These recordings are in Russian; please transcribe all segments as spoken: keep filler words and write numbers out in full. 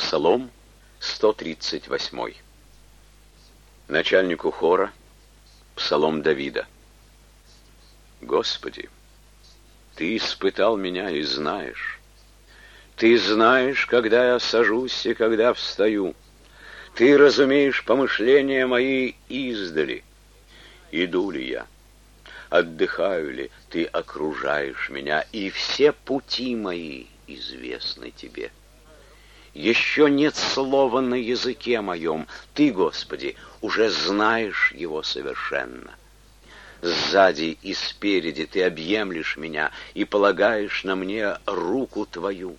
Псалом сто тридцать восемь. Начальнику хора псалом Давида. Господи, Ты испытал меня и знаешь. Ты знаешь, когда я сажусь и когда встаю. Ты разумеешь помышления мои издали. Иду ли я? Отдыхаю ли? Ты окружаешь меня, и все пути мои известны Тебе. Еще нет слова на языке моем. Ты, Господи, уже знаешь его совершенно. Сзади и спереди Ты объемлешь меня и полагаешь на мне руку Твою.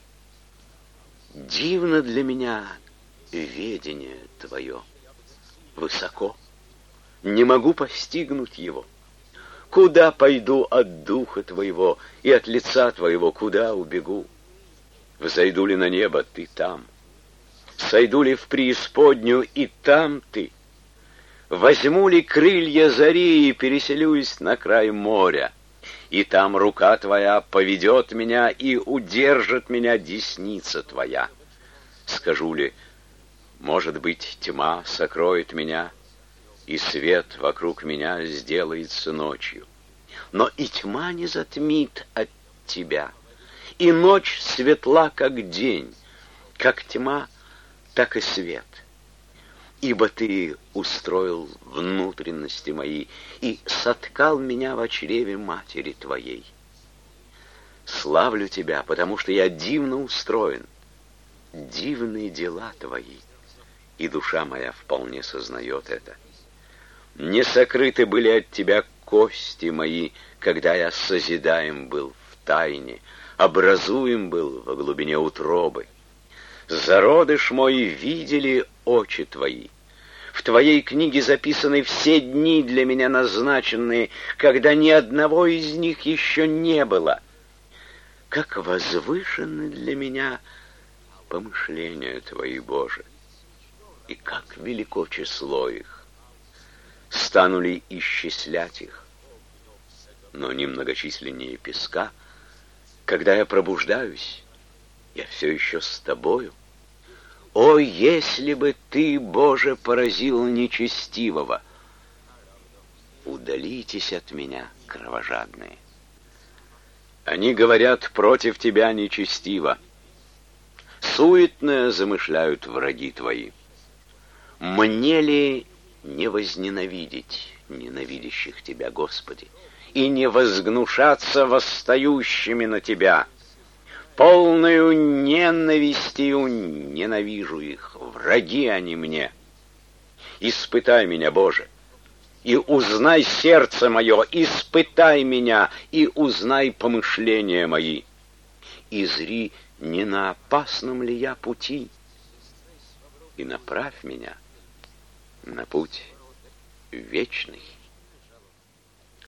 Дивно для меня ведение Твое. Высоко. Не могу постигнуть его. Куда пойду от духа Твоего и от лица Твоего, куда убегу? Взойду ли на небо, Ты там. Сойду ли в преисподнюю, и там Ты. Возьму ли крылья зари и переселюсь на край моря, и там рука Твоя поведет меня и удержит меня десница Твоя. Скажу ли, может быть, тьма сокроет меня, и свет вокруг меня сделается ночью. Но и тьма не затмит от Тебя, и ночь светла, как день, как тьма, так и свет. Ибо Ты устроил внутренности мои и соткал меня во чреве матери Твоей. Славлю Тебя, потому что я дивно устроен. Дивные дела Твои, и душа моя вполне сознает это. Не сокрыты были от Тебя кости мои, когда я созидаем был в тайне, образуем был во глубине утробы. Зародыш мой видели очи Твои. В Твоей книге записаны все дни для меня назначенные, когда ни одного из них еще не было. Как возвышены для меня помышления Твои, Боже, и как велико число их. Стану ли исчислять их? Но не многочисленнее песка. Когда я пробуждаюсь, я все еще с Тобою. О, если бы Ты, Боже, поразил нечестивого! Удалитесь от меня, кровожадные. Они говорят против Тебя нечестиво. Суетное замышляют враги Твои. Мне ли не возненавидеть ненавидящих Тебя, Господи, и не возгнушаться восстающими на Тебя? Полною ненавистью ненавижу их, враги они мне. Испытай меня, Боже, и узнай сердце мое, испытай меня, и узнай помышления мои. И зри, не на опасном ли я пути, и направь меня на путь вечный.